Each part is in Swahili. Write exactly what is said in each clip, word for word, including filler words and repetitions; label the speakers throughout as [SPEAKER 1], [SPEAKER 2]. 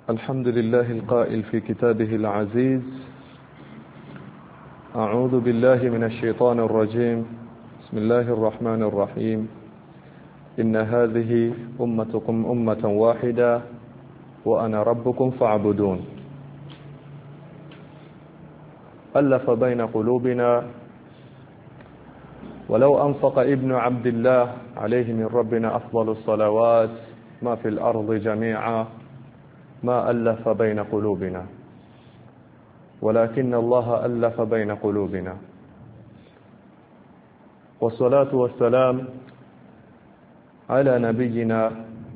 [SPEAKER 1] الحمد لله القائل في كتابه العزيز أعوذ بالله من الشيطان الرجيم بسم الله الرحمن الرحيم إن هذه أمتكم أمة واحدة وأنا ربكم فاعبدون ألف بين قلوبنا ولو أنفق ابن عبد الله عليه من ربنا أفضل الصلوات ما في الأرض جميعا ما ألف بين قلوبنا ولكن الله ألف بين قلوبنا والصلاة والسلام على نبينا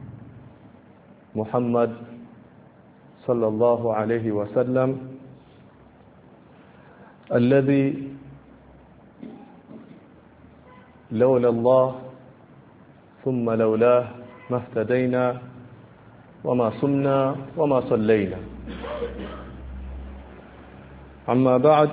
[SPEAKER 1] محمد صلى الله عليه وسلم الذي لولا الله ثم لولاه ما اهتدينا وما صمنا وما صلينا أما بعد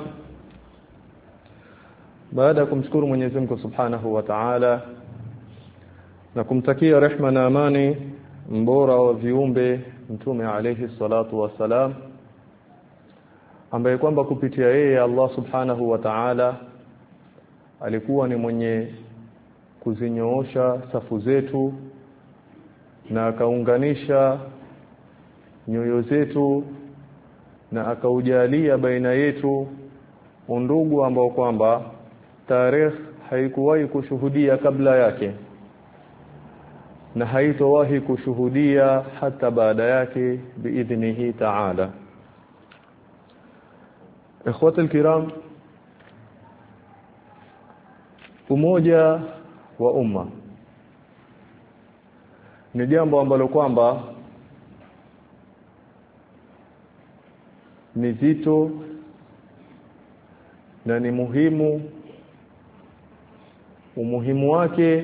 [SPEAKER 1] baada kumshukuru Mwenyezi Mungu Subhanahu wa Ta'ala na kumtakia rehema na amani mbora wa viumbe mtume alayhi salatu wasalam ambaye kwamba kupitia yeye Allah Subhanahu wa Ta'ala alikuwa ni mwenye kuzinyoosha safu zetu na akaunganisha nyoyo zetu na akaujalia baina yetu undugu ambao kwamba tarehe haikuwahi kushuhudia kabla yake na haitowahi kushuhudia hata baada yake biidhnihi ta'ala. Ikhwati alkiram, umoja wa umma ni jambo ambalo kwamba ni zito na ni muhimu. Umuhimu wake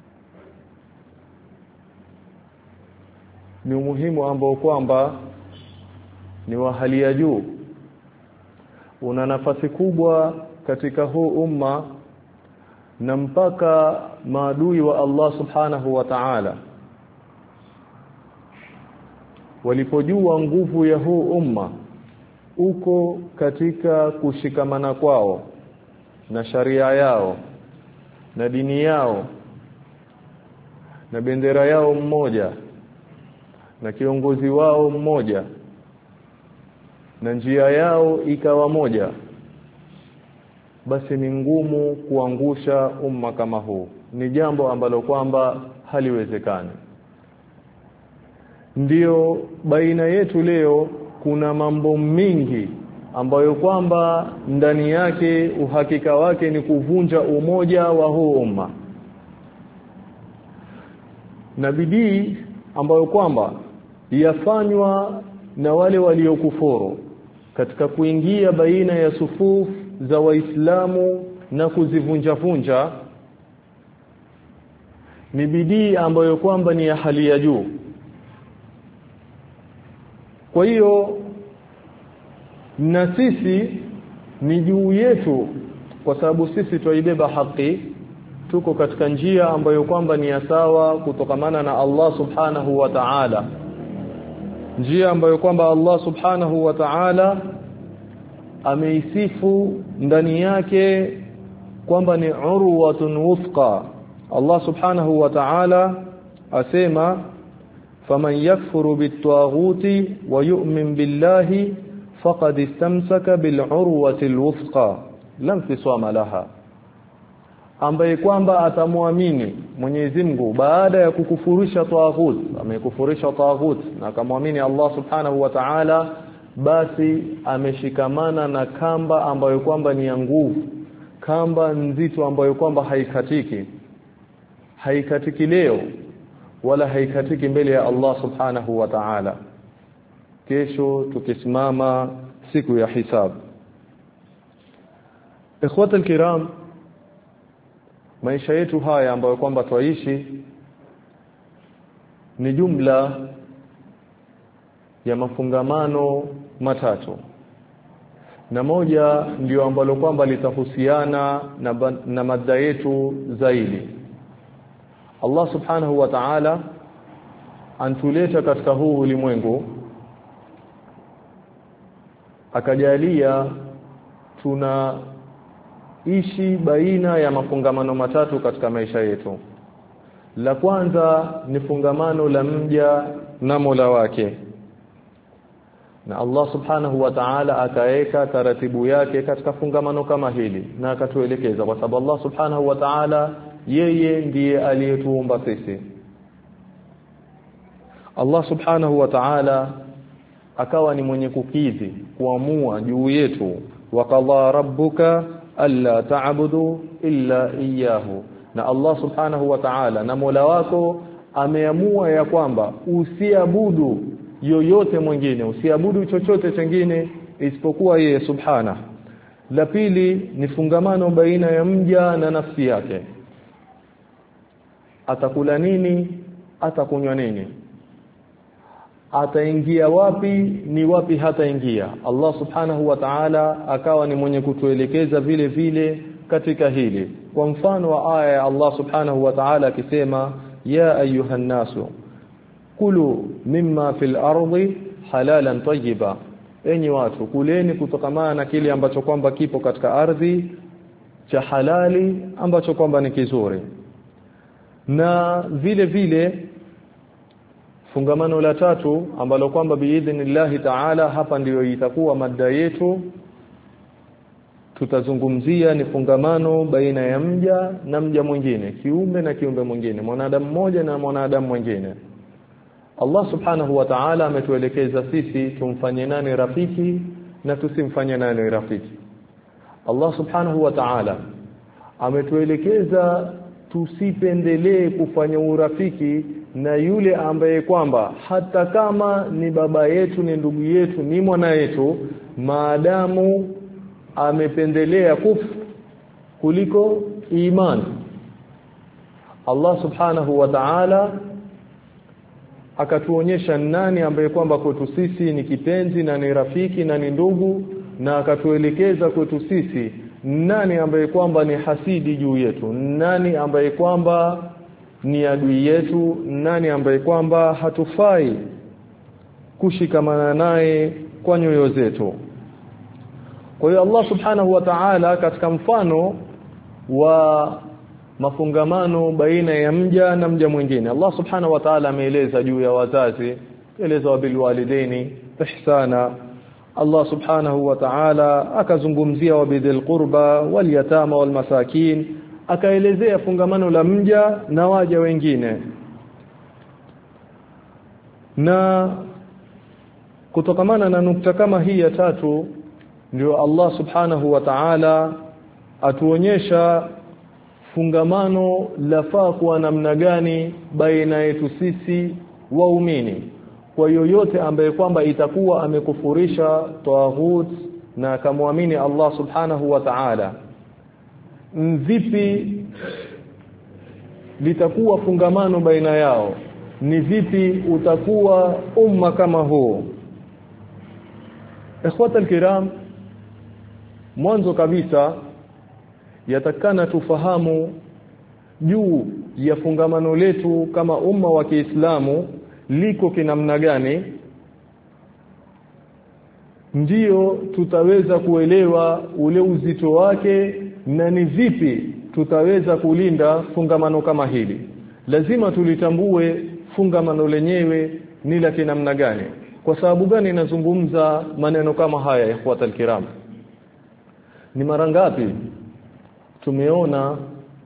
[SPEAKER 1] ni umuhimu ambao kwamba ni wa hali ya juu, una nafasi kubwa katika huu umma, na mpaka maadui wa Allah Subhanahu wa Ta'ala walipojua nguvu ya huu umma uko katika kushikamana kwao na sharia yao na dini yao na bendera yao mmoja na kiongozi wao mmoja na njia yao ikawa moja, basi ni ngumu kuangusha umma kama huu. Ni jambo ambalo kwamba haliwezekani. Ndiyo baina yetu leo kuna mambo mingi ambayo kwamba ndani yake uhakika wake ni kuvunja umoja wa huu umma, na bidii ambayo kwamba yafanywa na wale waliokufuru katika kuingia baina ya sufufu za Waislamu na kuzivunja vunja ni bidii ambayo kwamba ni ya hali ya juu. Kwa hiyo na sisi ni juu yetu, kwa sababu sisi tuibeba haki, tuko katika njia ambayo kwamba ni ya sawa kutokamana na Allah Subhanahu wa Ta'ala, njia ambayo kwamba Allah Subhanahu wa Ta'ala ameisifu ndani yake kwamba ni urwatun wuthqa. Allah Subhanahu wa Ta'ala asema faman yakfuru bit-taghuti wa yu'min billahi faqad istamsaka bil-urwati al-wuthqa lam fisama laha, ambaye kwamba atamwamini Mwenyezi Mungu baada ya kukufurisha taghut, amekufurisha taghut na akamwamini Allah Subhanahu wa Ta'ala, basi ameshikamana na kamba ambayo kwamba ni ya nguvu, kamba nzito ambayo kwamba haikatiki haikatiki leo wala haikatiki mbele ya Allah Subhanahu wa Ta'ala kesho tukisimama siku ya hisab. Ikhwata alkiram, maisha yetu haya ambayo kwamba twaishi ni jumla ya mafungamano matatu, na moja ndio ambalo kwamba litahusiana na, na mada yetu zaidi. Allah Subhanahu wa Ta'ala antuleta katika huu ulimwengu akajalia tuna ishi baina ya mafungamano matatu katika maisha yetu. La kwanza ni fungamano la mja na Mola wake, na Allah subhanahu wa ta'ala akaeka taratibu yake katika fungamano kama hili na akatuelekeza, kwa sababu Allah subhanahu wa ta'ala yeye ndiye aliyetuumba sisi. Allah subhanahu wa ta'ala akawa ni mwenye kukidhi kuamua juu yetu, wa qadha rabbuka alla ta'budu illa iyyahu, na Allah subhanahu wa ta'ala na Mola wako ameamua ya kwamba usiabudu yoyote mwingine, usiabudu chochote kingine isipokuwa yeye subhana. La pili ni fungamano baina ya mja na nafsi yake, atakula nini, atakunywa nini, ataingia wapi, ni wapi hataingia. Allah subhanahu wa ta'ala akawa ni mwenye kutuelekeza vile vile katika hili. Kwa mfano wa aya ya Allah subhanahu wa ta'ala akisema, ya ayuhan nasu kulu mimma fil ardi halalan tayyiba, enyi watu kuleni kutokamana na kile ambacho kwamba kipo katika ardhi cha halali ambacho kwamba ni kizuri. Na vile vile fungamano la tatu ambalo kwamba biidhnillah ta'ala hapa ndiyo itakuwa mada yetu, tutazungumzia ni fungamano baina ya mja na mja mwingine, kiumbe na kiumbe mwingine, mwanadamu mmoja na mwanadamu mwingine. Allah subhanahu wa ta'ala ametuelekeza sisi tumfanye nani rafiki na tusimfanye nani rafiki. Allah subhanahu wa ta'ala ametuelekeza tusipendelee kufanya urafiki na yule ambaye kwamba hata kama ni baba yetu, ni ndugu yetu, ni mwana yetu, maadamu amependelea kufru kuliko imani. Allah subhanahu wa ta'ala akatuonyesha nani ambaye kwamba kwetu sisi ni kipenzi na ni rafiki na ni ndugu, na akatuelekeza kwetu sisi nani ambaye kwamba ni hasidi juu yetu, nani ambaye kwamba ni adui yetu, nani ambaye kwamba hatufai kushikamana naye kwa nyoyo zetu. Kwa hiyo Allah subhanahu wa ta'ala katika mfano wa mafungamano baina ya mja na mja mwingine, Allah subhanahu wa ta'ala ameeleza juu ya wazazi, eleza wa bilwalidaini ihsana. Allah subhanahu wa ta'ala akazungumzia wa bidhil qurba wal yatama wal masakin, akaelezea fungamano la mja na waja wengine. Na kutokamana na nukta kama hii ya tatu ndio Allah subhanahu wa ta'ala atuonyesha fungamano lafaa kuwa namna gani baina yetu sisi waumini, kwa yoyote ambaye kwamba itakuwa amekufurisha tawaghut na akamwamini Allah subhanahu wa ta'ala. Vipi litakuwa fungamano baina yao? Ni vipi utakuwa umma kama huu? Ikhwata alkiram, mwanzo kabisa yatakana tufahamu juu ya fungamano letu kama umma wa Kiislamu liko kinamna gani, ndio tutaweza kuelewa ule uzito wake na ni vipi tutaweza kulinda fungamano kama hili. Lazima tulitambue fungamano lenyewe ni la kinamna gani. Kwa sababu gani nazungumza maneno kama haya ikhwata alkiram? Ni mara ngapi tumeona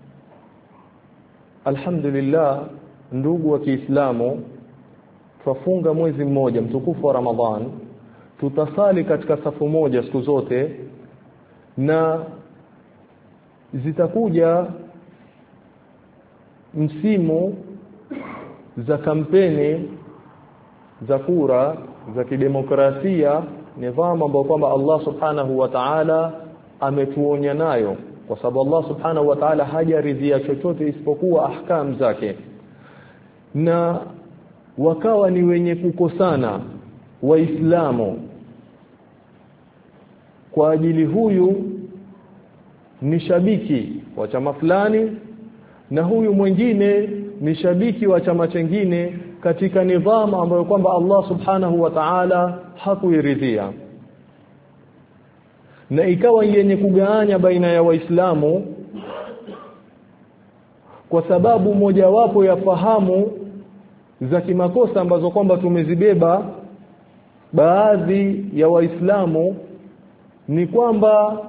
[SPEAKER 1] alhamdulillah ndugu wa Kiislamu tufunga mwezi mmoja mtukufu wa Ramadhan, tutasali katika safu moja siku zote, na zitakuja msimu za kampeni za kura za kidemokrasia, nidhamu ambayo kwamba Allah subhanahu wa ta'ala ametuonya nayo, kwa sababu Allah subhanahu wa ta'ala hajaridhia chochote isipokuwa ahkam zake. Na wakawa ni wenye kukosana Waislamu kwa ajili huyu ni shabiki wa chama fulani na huyu mwingine ni shabiki wa chama chengine katika nidhamu ambayo kwamba Allah subhanahu wa ta'ala hakuiridhia. na ikawa yenye kugawanya baina ya Waislamu kwa sababu mojawapo ya fahamu za kimakosa ambazo kwamba tumezibeba baadhi ya Waislamu ni kwamba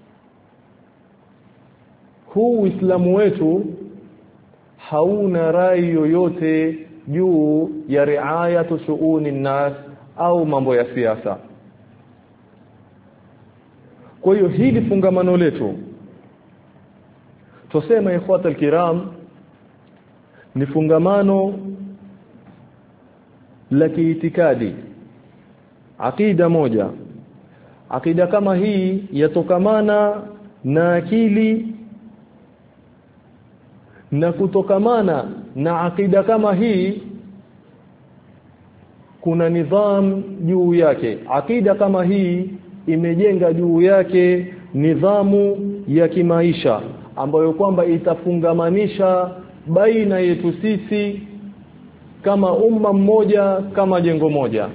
[SPEAKER 1] huu Uislamu wetu hauna rai yoyote juu ya riayatu shuuni nas au mambo ya siasa. Kwa hiyo hili fungamano letu tusema ikhwata alkiram ni fungamano la kiitikadi, akida moja. Akida kama hii yatokamana na akili, na kutokamana na akida kama hii kuna nidham juu yake. Akida kama hii imejenga juu yake nidhamu ya kimaisha ambayo kwamba itafungamanisha baina yetu sisi kama umma mmoja, kama jengo moja.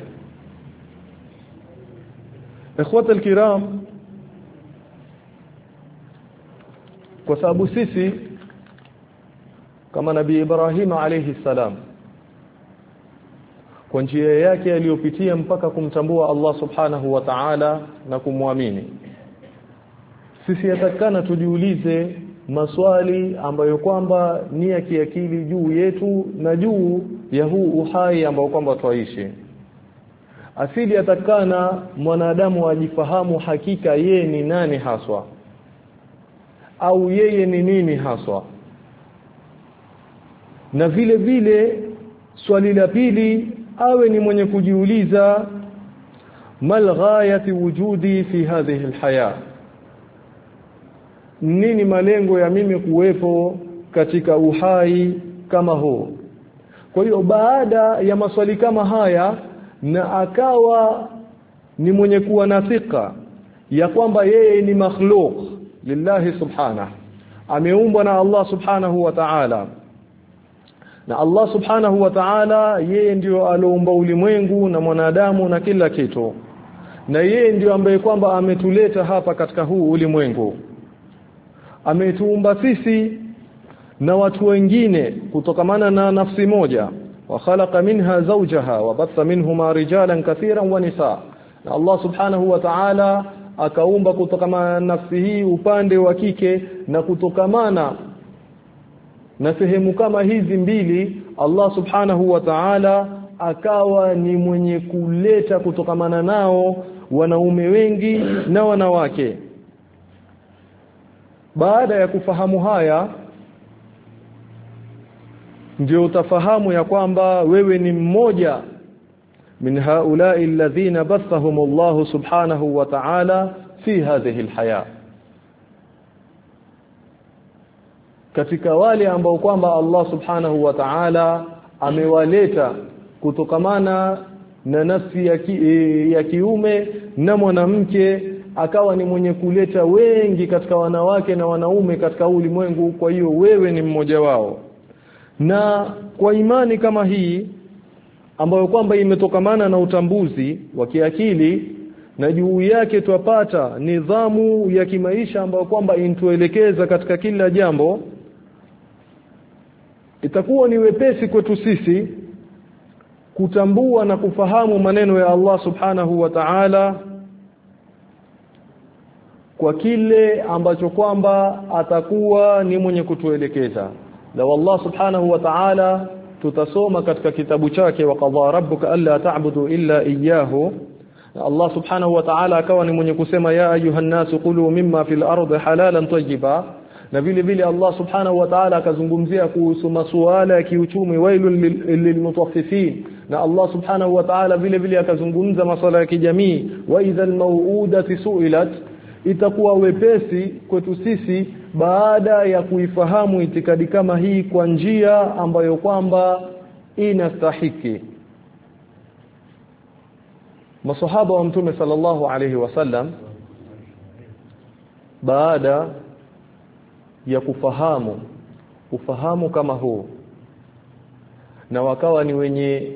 [SPEAKER 1] Ikhwata alkiram, kwa sababu sisi kama Nabii Ibrahim alayhi salam kwa njia yake aliyopitia mpaka kumtambua Allah subhanahu wa ta'ala na kumwamini, sisi yatakana tujiulize maswali ambayo kwamba ni ya kiakili juu yetu na juu ya huu uhai ambao kwamba twaishi. Asili yatakana mwanadamu ajifahamu hakika yeye ni nani haswa, au yeye ni nini haswa. Na vile vile swali la pili awe ni mwenye kujiuliza mal ghayati wujudi fi hadhihi alhaya, nini malengo ya mimi kuwepo katika uhai kama huu. Kwa hiyo baada ya maswali kama haya, na akawa ni mwenye kuwa na thika ya kwamba yeye ni makhluq lillahi subhanahu, ameumbwa na Allah subhanahu wa ta'ala, na Allah subhanahu wa ta'ala yeye ndio aliumba ulimwengu na mwanadamu na kila kitu, na yeye ndio ambaye kwamba ametuleta hapa katika huu ulimwengu. Ametuumba sisi na watu wengine kutokamana na nafsi moja, wa khalaqa minha zawjaha wa batha minhuma rijalan kathiran wa nisaa. Na Allah subhanahu wa ta'ala akaumba kutokamana na nafsi hii upande wa kike, na kutokamana na sehemu kama hizi mbili Allah subhanahu wa ta'ala akawa ni mwenye kuleta kutokamana nao wanaume wengi na wanawake. Baada ya kufahamu haya, ndio utafahamu ya kwamba wewe ni mmoja min haulai alladhina bathahumullahu subhanahu wa ta'ala fi hadhihi alhaya, katika wale ambao kwamba Allah subhanahu wa ta'ala amewaleta kutokamana na nafsi ya, ki, ya kiume na mwanamke, akawa ni mwenye kuleta wengi katika wanawake na wanaume katika ulimwengu. Kwa hiyo wewe ni mmoja wao. Na kwa imani kama hii ambayo kwamba imetokamana na utambuzi wa kiakili, na juu yake twapata nidhamu ya kimaisha ambayo kwamba intuelekeza katika kila jambo, itakuwa ni wepesi kwetu sisi kutambua na kufahamu maneno ya Allah subhanahu wa ta'ala kwa kile ambacho kwamba atakuwa ni mwenye kutuelekeza. Na Allah subhanahu wa ta'ala tutasoma katika kitabu chake, wa qadha rabbuka alla ta'budu illa iyyahu. Allah subhanahu wa ta'ala akawa ni mwenye kusema ya ayuhan nasu qulu mimma fil ardi halalan tayyiba. Na vile vile Allah subhanahu wa ta'ala akazungumzia kuhusu masuala ya kiuchumi, wailul lilmutaffifin. Na Allah subhanahu wa ta'ala vile vile akazungumza masuala ya kijamii, wa idhal mau'udati su'ilat. Itakuwa wepesi kwetu sisi baada ya kuifahamu itikadi kama hii kwa njia ambayo kwamba inastahiki. Masahaba wa Mtume sallallahu alayhi wasallam baada ya kufahamu ufahamu kama huu, na wakawa ni wenye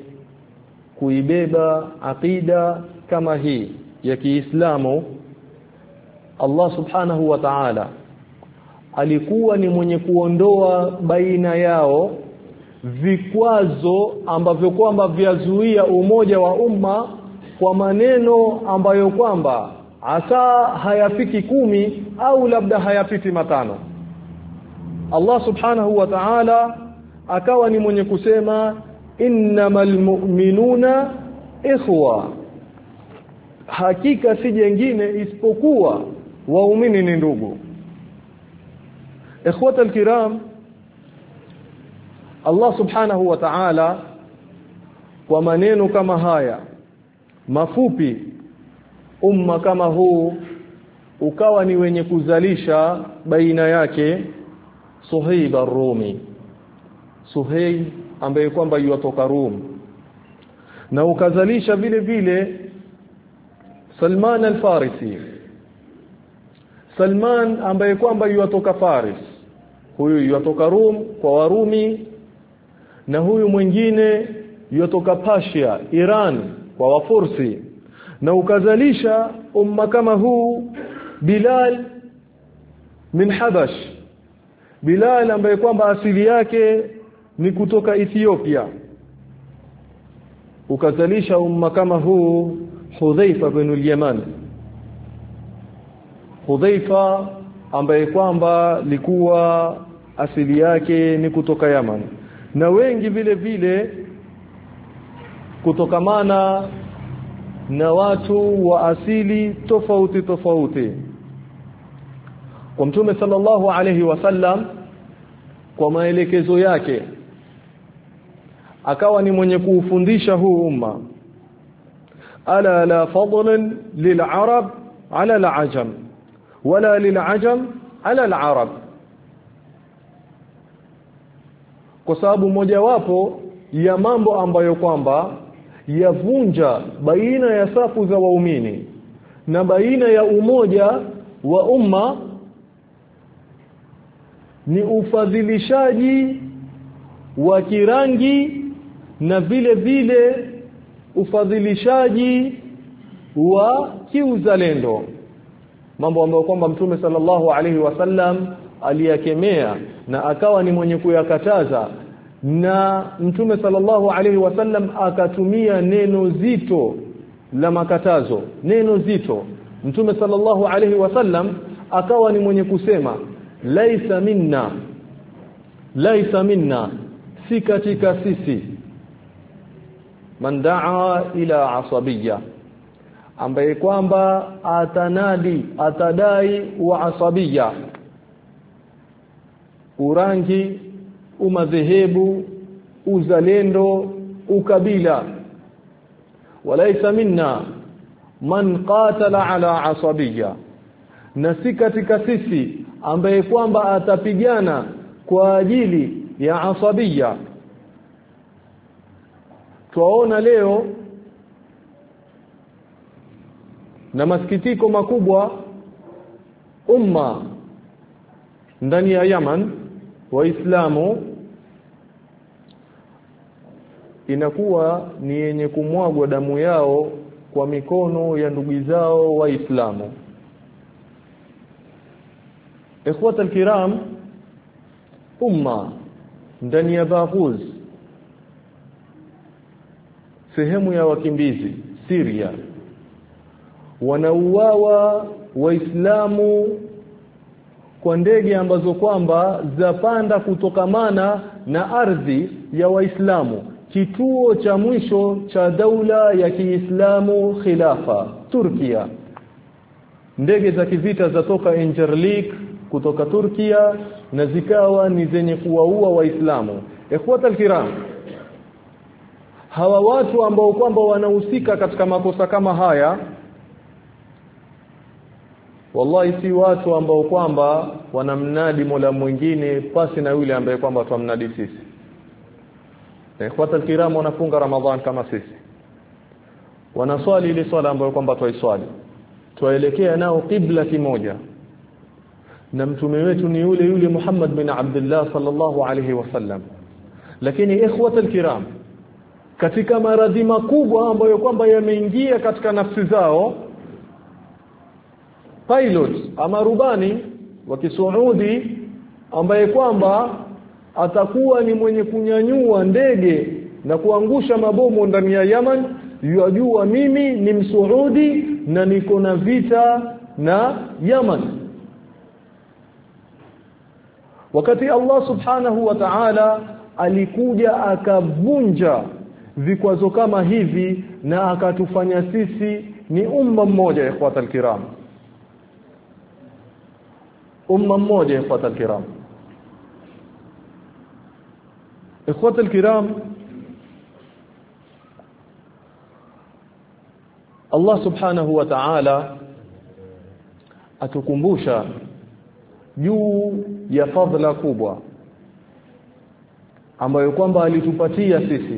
[SPEAKER 1] kuibeba akida kama hii ya Kiislamu, Allah subhanahu wa ta'ala alikuwa ni mwenye kuondoa baina yao vikwazo ambavyo kwamba vyazuia umoja wa umma kwa maneno ambayo kwamba hata hayafiki kumi au labda hayapiti matano. Allah subhanahu wa ta'ala akawa ni mwenye kusema innamal mu'minuna ikhwa, hakika si jengine isipokuwa waumini ni ndugu. Ikhwata alkiram, Allah subhanahu wa ta'ala kwa maneno kama haya mafupi, umma kama huu ukawa ni wenye kuzalisha baina yake Suhaib ar-Rumi, Suhaib ambaye kwamba yuatoka Rum, na ukazalisha vile vile Salman al-Farisi, Salman ambaye kwamba yuatoka Faris, huyu yuatoka Rum kwa Warumi, na huyu mwingine yuatoka Persia, Iran kwa Wafursi, na ukazalisha umma kama huu Bilal min Habash, Bilal ambaye kwamba asili yake ni kutoka Ethiopia. Ukazalisha umma kama huu Hudhaifa bin al-Yaman, Hudhaifa ambaye kwamba likuwa asili yake ni kutoka Yaman, na wengi vile vile kutokamana na watu wa asili tofauti tofauti. Kwa Mtume sallallahu alayhi wasallam kwa maelekezo yake akawa ni mwenye kuufundisha huu umma, ala la fadlan lil'arab ala al'ajam wala lil'ajam ala al'arab, kwa sababu mojawapo ya mambo ambayo kwamba yavunja baina ya safu za waumini na baina ya umoja wa umma ni ufadhilishaji wa kirangi na vile vile ufadhilishaji wa kiuzalendo, mambo ambayo kwamba Mtume sallallahu alaihi wasallam aliyakemea na akawa ni mwenye kuyakataza, na Mtume sallallahu alaihi wasallam akatumia neno zito la makatazo, neno zito. Mtume sallallahu alaihi wasallam akawa ni mwenye kusema laisa minna, laisa minna, si katika sisi, man daa ila asabiyya, ambaye kwamba atanadi atadai wa asabiyya, urangi, umadhehebu, uzalendo, ukabila. Walaisa minna man qatala ala asabiyya, na si katika sisi ambaye kwamba atapigana kwa ajili ya asabiyya. Tuaona leo na masikitiko makubwa umma ndani ya Yaman, Waislamu inakuwa ni yenye kumwagwa damu yao kwa mikono ya ndugu zao Waislamu. Ikhwata alkiram, umma ndani ya Baghuz, sehemu ya wakimbizi Syria, wanauawa Waislamu kwa ndege ambazo kwamba zapanda kutokamana na ardhi ya Waislamu, kituo cha mwisho cha daula ya Kiislamu khilafa Turkia. Ndege za kivita zatoka Incirlik kutoka Turkia na zikawa ni zenye kuwaua Waislamu. Ikhwata alkiram, hawa watu ambao kwamba wanahusika katika makosa kama haya, wallahi si watu ambao kwamba wanamnadi Mola mwingine pasi na yule ambaye kwamba tumnadi sisi. Ikhwata alkiram, wanafunga Ramadhan kama sisi, wanaswali ile swala ambayo kwamba tuiswali, tuelekea nao qibla kimoja, na mtume wetu ni yule yule Muhammad bin Abdullah sallallahu alayhi wasallam. Lakini ikhwata alkiram, katika maradhi makubwa ambayo kwamba yameingia katika nafsi zao, pilot ama rubani wa Kisuudi ambaye kwamba atakuwa ni mwenye kunyanyua ndege na kuangusha mabomu ndani ya Yaman, yajua mimi ni Msuudi na niko na vita na Yaman. Wakati Allah subhanahu wa ta'ala alikuja akavunja vikwazo kama hivi na akatufanya sisi ni umma mmoja, ikhwata alkiram, umma mmoja ikhwata alkiram. ikhwata alkiram, Allah subhanahu wa ta'ala atukumbusha juu ya fadhila kubwa ambayo kwamba alitupatia sisi,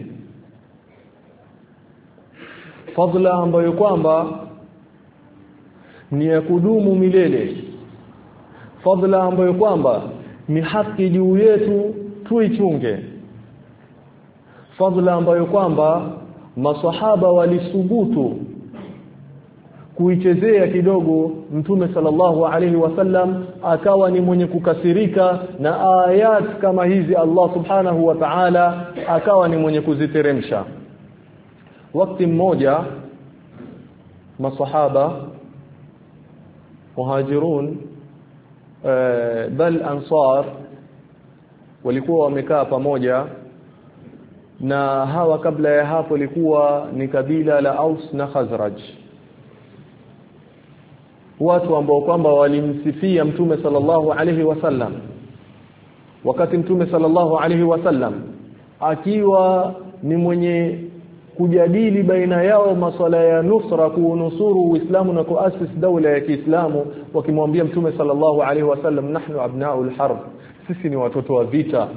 [SPEAKER 1] fadhila ambayo kwamba ni ya kudumu milele, fadhila ambayo kwamba ni haki juu yetu tuichunge, fadhila ambayo kwamba maswahaba walisubutu kuichezea kidogo. Mtume sallallahu alaihi wasallam akawa ni mwenye kukasirika na ayat kama hizi, Allah subhanahu wa ta'ala akawa ni mwenye kuziteremsha. Wakati mmoja masahaba muhajirun e, bal ansar walikuwa wamekaa pamoja, na hawa kabla ya hapo likuwa ni kabila la Aus na Khazraj, watu ambao kwamba walimsifia Mtume sallallahu alaihi wasallam. Wakati Mtume sallallahu alaihi wasallam akiwa ni mwenye kujadili baina yao masuala ya nusra, kuunusuru Uislamu na kuasisi daula ya Kiislamu, wakimwambia Mtume sallallahu alaihi wasallam, nahnu abnaul harb, sisi ni watoto wa vita.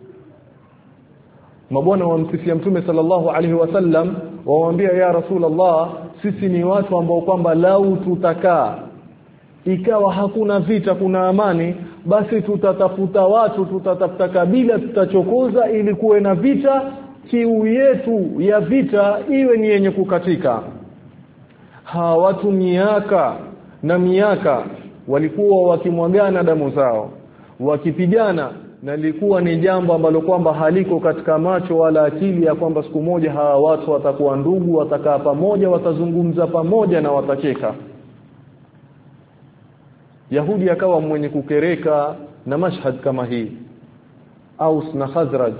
[SPEAKER 1] Mabwana wamsifia Mtume sallallahu alaihi wasallam, wamwambia ya Rasulullah, sisi ni watu ambao kwamba lau tutakaa ikawa hakuna vita, kuna amani, basi tutatafuta watu, tutatafuta kabila, tutachokoza ili kuwe na vita, kiu yetu ya vita iwe ni yenye kukatika. Hawa watu miaka na miaka walikuwa wakimwagana damu zao, wakipigana, na lilikuwa ni jambo ambalo kwamba haliko katika macho wala akili ya kwamba siku moja hawa watu watakuwa ndugu, watakaa pamoja, watazungumza pamoja na watacheka. Yahudi akawa mwenye kukereka na mashhad kama hii. Aus na Khazraj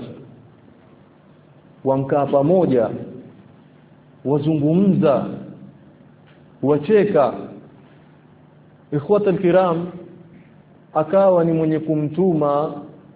[SPEAKER 1] wamkaa pamoja, wazungumza, wacheka. Ikhwata alkiram, akawa ni mwenye kumtuma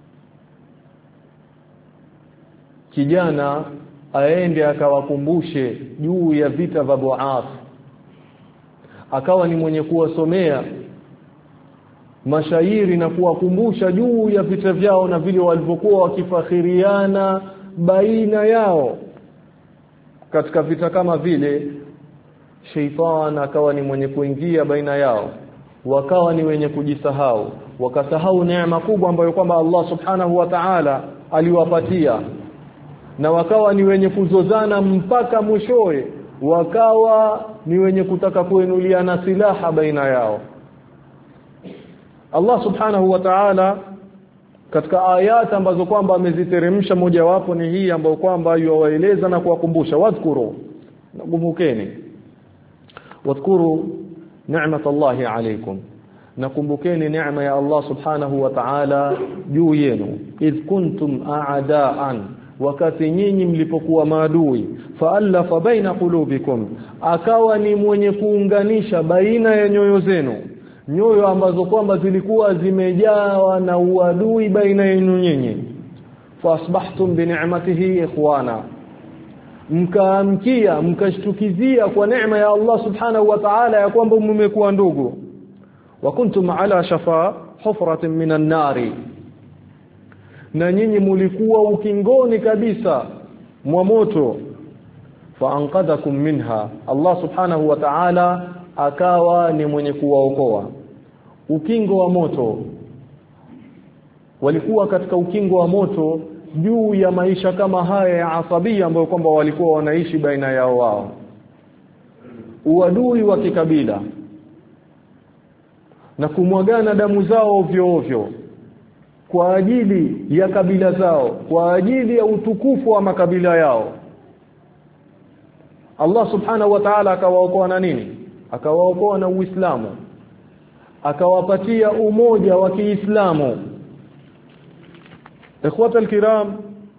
[SPEAKER 1] kijana aende akawakumbushe juu ya vita vya Bu'ath. Akawa ni mwenye kuwasomea mashairi na kuwakumbusha juu ya vita vyao na vile walivyokuwa wakifakhiriana baina yao katika vita kama vile. Sheitan akawa ni mwenye kuingia baina yao, wakawa ni wenye kujisahau, wakasahau neema kubwa ambayo kwamba Allah subhanahu wa ta'ala aliwapatia, na wakawa ni wenye kuzozana mpaka mwishowe wakawa ni wenye kutaka kuinuliana silaha baina yao. Allah subhanahu wa ta'ala katika ayat ambazo kwamba ameziteremsha, moja wapo ni hii ambayo kwamba yuwaeleza na kuwakumbusha, wadhkuru, nakumbukeni, wadhkuru ni'matallahi alaykum, nakumbukeni neema ya Allah subhanahu wa ta'ala juu yenu, idh kuntum a'daan, wakati nyinyi mlipokuwa maadui, fa'alafa baina qulubikum, akawa ni mwenye kuunganisha baina ya nyoyo zenu, nyoyo ambazo kwamba zilikuwa zimejawa na uadui baina yenu nyinyi. Fasbahtum bi ni'matihi ikhwana, mkaamkia mkashtukizia kwa neema ya Allah subhanahu wa ta'ala ya kwamba mmekuwa ndugu. Wa kuntum ala shafa hufratin minan nari, na nyinyi mlikuwa ukingoni kabisa mwa moto. Fa anqadhakum minha, Allah subhanahu wa ta'ala akawa ni mwenye kuwaokoa. Ukingo wa moto, walikuwa katika ukingo wa moto juu ya maisha kama haya ya asabia ambayo kwamba walikuwa wanaishi baina yao wao, uadui wa kikabila. na kumwagana damu zao ovyo ovyo kwa ajili ya kabila zao, kwa ajili ya utukufu wa makabila yao. Allah subhanahu wa ta'ala akawaokoa na nini? Akawaokoa na Uislamu, akawapatia umoja wa Kiislamu. Ikhwata alkiram,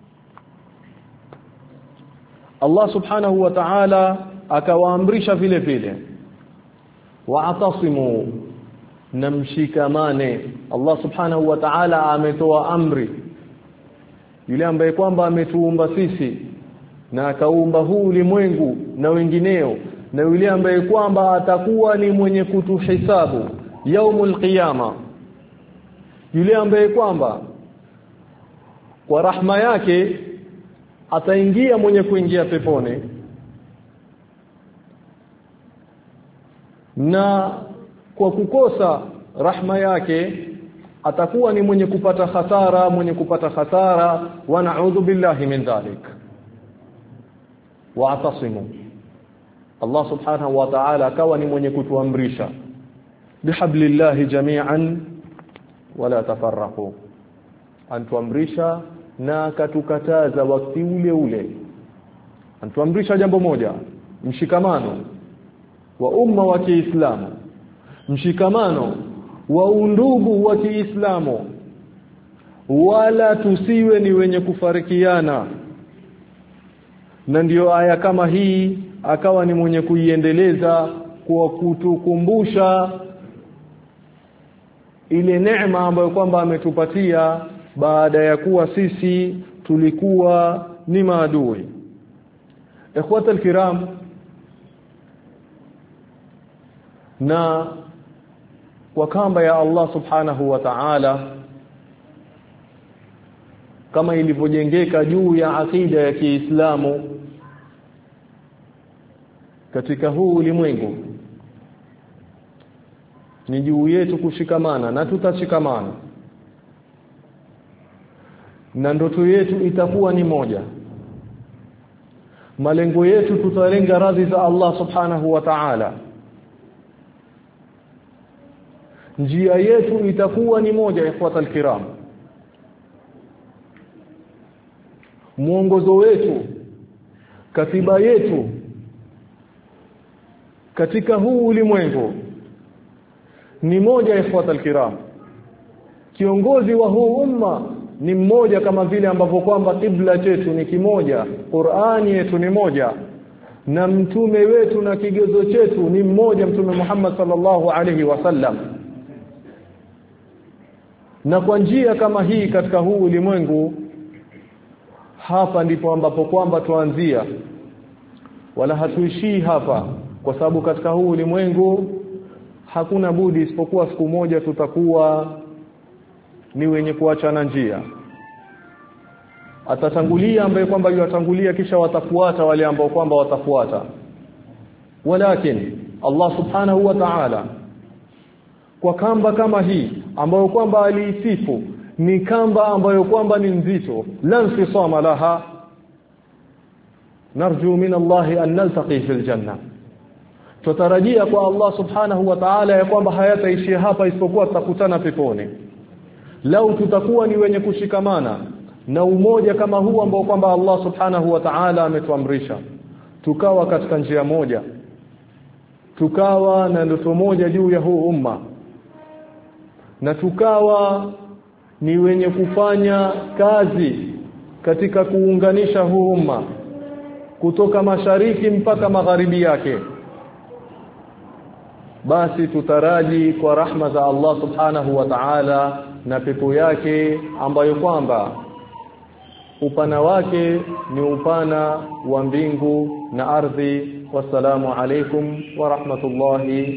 [SPEAKER 1] Allah subhanahu wa ta'ala akawaamrisha vile vile wa'tasimu, na mshikamane. Allah subhanahu wa ta'ala ametoa amri, yule ambaye kwamba ametuumba sisi na akaumba huu ulimwengu na wengineo, na yule ambaye kwamba atakuwa ni mwenye kutuhisabu yaumul qiyama, yule ambaye kwamba kwa rahma yake ataingia mwenye kuingia peponi, na kwa kukosa rahma yake atakuwa ni mwenye kupata hasara, mwenye kupata hasara. Wa na'udhu billahi min dhalik. Wa'tasimu, Allah subhanahu wa ta'ala akawa ni mwenye kutuamrisha bihablillahi jami'an wala tafarraqu, antuamrisha na katukataza wakati ule ule. Antuamrisha jambo moja, mshikamano wa umma wa Kiislamu, mshikamano wa undugu wa Kiislamu, wala tusiwe ni wenye kufarikiana. Na ndio aya kama hii akawa ni mwenye kuiendeleza kwa kutukumbusha ile neema ambayo kwamba ametupatia baada ya kuwa sisi tulikuwa ni maadui. Ikhwata alkiram, na kwa kamba ya Allah subhanahu wa ta'ala kama ilivyojengeka juu ya akida ya Kiislamu katika huu ulimwengu, ni juu yetu kushikamana, na tutashikamana, na ndoto yetu itakuwa ni moja. Malengo yetu tutalenga radhi za Allah subhanahu wa ta'ala. Njia yetu itakuwa ni moja. Ikhwata alkiram, mwongozo wetu, katiba yetu katika huu ulimwengu ni moja. Ikhwata alkiram, kiongozi wa huu umma ni mmoja, kama vile ambavyo kwamba kibla chetu ni kimoja, Qur'ani yetu ni moja, na mtume wetu na kigezo chetu ni mmoja, Mtume Muhammad sallallahu alaihi wasallam. Na kwa njia kama hii katika huu ulimwengu, hapa ndipo ambapo kwamba tuanzia, wala hatuishii hapa, kwa sababu katika huu ulimwengu hakuna budi isipokuwa siku moja tutakuwa ni wenye kuachana njia. Atatangulia ambaye kwamba yuatangulia, kisha watafuata wale ambao kwamba watafuata. Walakin Allah subhanahu wa ta'ala kwa kamba kama hii ambayo kwamba aliisifu ni kamba ambayo kwamba ni nzito, la infisama laha, narju min Allah an naltaqi fil janna, tutarajia kwa Allah subhanahu wa ta'ala ya kwamba hayataishia hapa isipokuwa tutakutana peponi. Lau tutakuwa ni wenye kushikamana na umoja kama huu ambao kwamba Allah subhanahu wa ta'ala ametuamrisha, tukawa katika njia moja, tukawa na ndoto moja juu ya huu umma, na tukawa ni wenye kufanya kazi katika kuunganisha huu umma kutoka mashariki mpaka magharibi yake, basi tutaraji kwa rahma za Allah subhanahu wa ta'ala na pepo yake ambayo kwamba upana wake ni upana wa mbingu na ardhi. Wassalamu alaikum wa rahmatullahi